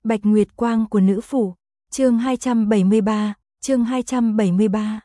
Bạch Nguyệt Quang của nữ phủ, chương 273, chương 273.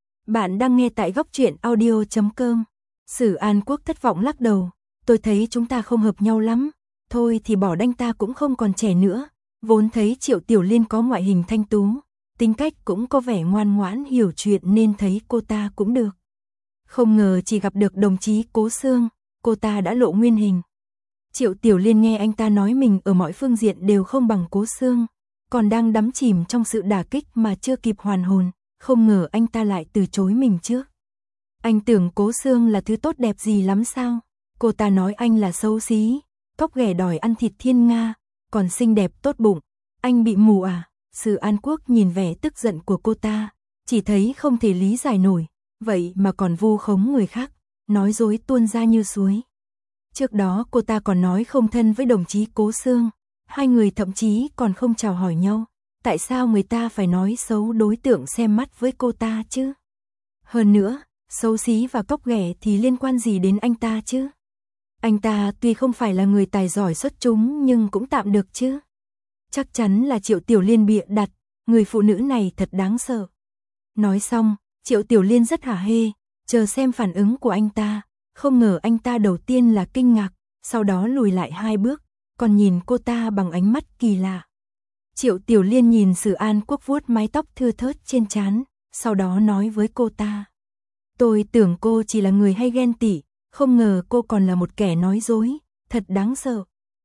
Bạn đang nghe tại góc truyện audio.com. Sử An Quốc thất vọng lắc đầu, tôi thấy chúng ta không hợp nhau lắm, thôi thì bỏ đanh, ta cũng không còn trẻ nữa, vốn thấy Triệu Tiểu Liên có ngoại hình thanh tú, tính cách cũng có vẻ ngoan ngoãn hiểu chuyện nên thấy cô ta cũng được. Không ngờ chỉ gặp được đồng chí Cố Xương, cô ta đã lộ nguyên hình. Triệu Tiểu Liên nghe anh ta nói mình ở mọi phương diện đều không bằng Cố Xương, còn đang đắm chìm trong sự đả kích mà chưa kịp hoàn hồn, không ngờ anh ta lại từ chối mình trước. Anh tưởng Cố Xương là thứ tốt đẹp gì lắm sao? Cô ta nói anh là xấu xí, cóc ghẻ đòi ăn thịt thiên nga, còn xinh đẹp tốt bụng. Anh bị mù à? Sử An Quốc nhìn vẻ tức giận của cô ta, chỉ thấy không thể lý giải nổi, vậy mà còn vu khống người khác, nói dối tuôn ra như suối. Trước đó cô ta còn nói không thân với đồng chí Cố Xương, hai người thậm chí còn không chào hỏi nhau, tại sao người ta phải nói xấu đối tượng xem mắt với cô ta chứ? Hơn nữa, xấu xí và cóc ghẻ thì liên quan gì đến anh ta chứ? Anh ta tuy không phải là người tài giỏi xuất chúng nhưng cũng tạm được chứ. Chắc chắn là Triệu Tiểu Liên bịa đặt, người phụ nữ này thật đáng sợ. Nói xong, Triệu Tiểu Liên rất hả hê, chờ xem phản ứng của anh ta. Không ngờ anh ta đầu tiên là kinh ngạc, sau đó lùi lại 2 bước, còn nhìn cô ta bằng ánh mắt kỳ lạ. Triệu Tiểu Liên nhìn Sử An Quốc vuốt mái tóc thưa thớt trên trán, sau đó nói với cô ta. Tôi tưởng cô chỉ là người hay ghen tị, không ngờ cô còn là một kẻ nói dối, thật đáng sợ.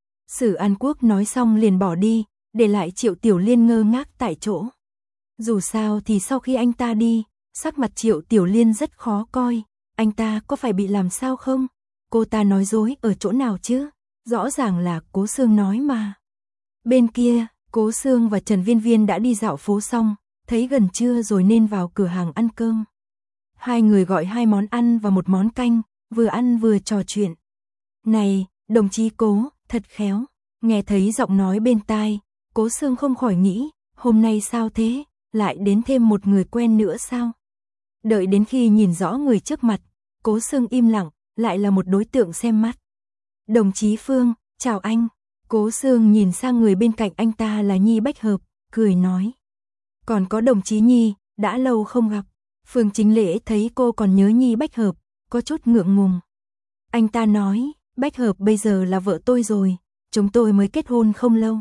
Sử An Quốc nói xong liền bỏ đi, để lại Triệu Tiểu Liên ngơ ngác tại chỗ. Dù sao thì sau khi anh ta đi, sắc mặt Triệu Tiểu Liên rất khó coi. Anh ta có phải bị làm sao không? Cô ta nói dối ở chỗ nào chứ? Rõ ràng là Cố Xương nói mà. Bên kia, Cố Xương và Trần Viên Viên đã đi dạo phố xong, thấy gần trưa rồi nên vào cửa hàng ăn cơm. Hai người gọi 2 món ăn và 1 món canh, vừa ăn vừa trò chuyện. Này, đồng chí Cố, thật khéo. Nghe thấy giọng nói bên tai, Cố Xương không khỏi nghĩ, hôm nay sao thế, lại đến thêm một người quen nữa sao? Đợi đến khi nhìn rõ người trước mặt, Cố Xương im lặng, lại là một đối tượng xem mắt. Đồng chí Phương, chào anh. Cố Xương nhìn sang người bên cạnh anh ta là Nhi Bách Hợp, cười nói. Còn có đồng chí Nhi, đã lâu không gặp. Phương Chính Lễ thấy cô còn nhớ Nhi Bách Hợp, có chút ngượng ngùng. Anh ta nói, Bách Hợp bây giờ là vợ tôi rồi, chúng tôi mới kết hôn không lâu.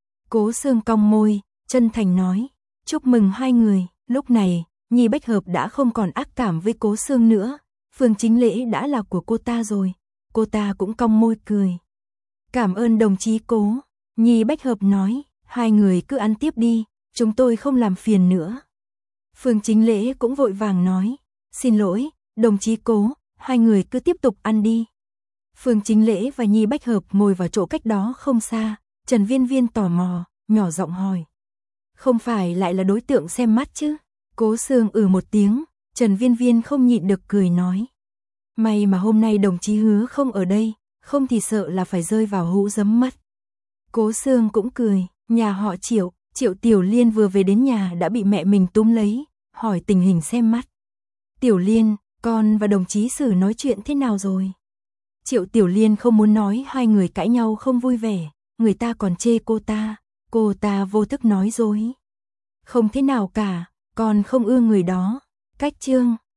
Cố Xương cong môi, chân thành nói, chúc mừng hai người. Lúc này, Nhi Bách Hợp đã không còn ác cảm với Cố Xương nữa, Phương Chính Lễ đã là của cô ta rồi. Cô ta cũng cong môi cười. Cảm ơn đồng chí Cố. Nhi Bách Hợp nói, hai người cứ ăn tiếp đi, chúng tôi không làm phiền nữa. Phương Chính Lễ cũng vội vàng nói, xin lỗi, đồng chí Cố, hai người cứ tiếp tục ăn đi. Phương Chính Lễ và Nhi Bách Hợp ngồi vào chỗ cách đó không xa, Trần Viên Viên tò mò, nhỏ giọng hỏi. Không phải lại là đối tượng xem mắt chứ? Cố Xương một tiếng, Trần Viên Viên không nhịn được cười nói. May mà hôm nay đồng chí Hứa không ở đây, không thì sợ là phải rơi vào hũ giấm mất. Cố Xương cũng cười, nhà họ Triệu, Triệu Tiểu Liên vừa về đến nhà đã bị mẹ mình túm lấy, hỏi tình hình xem mắt. Tiểu Liên, con và đồng chí Sử nói chuyện thế nào rồi? Triệu Tiểu Liên không muốn nói hai người cãi nhau không vui vẻ, người ta còn chê cô ta vô thức nói dối. Không thế nào cả, con không ưa người đó. Cách chương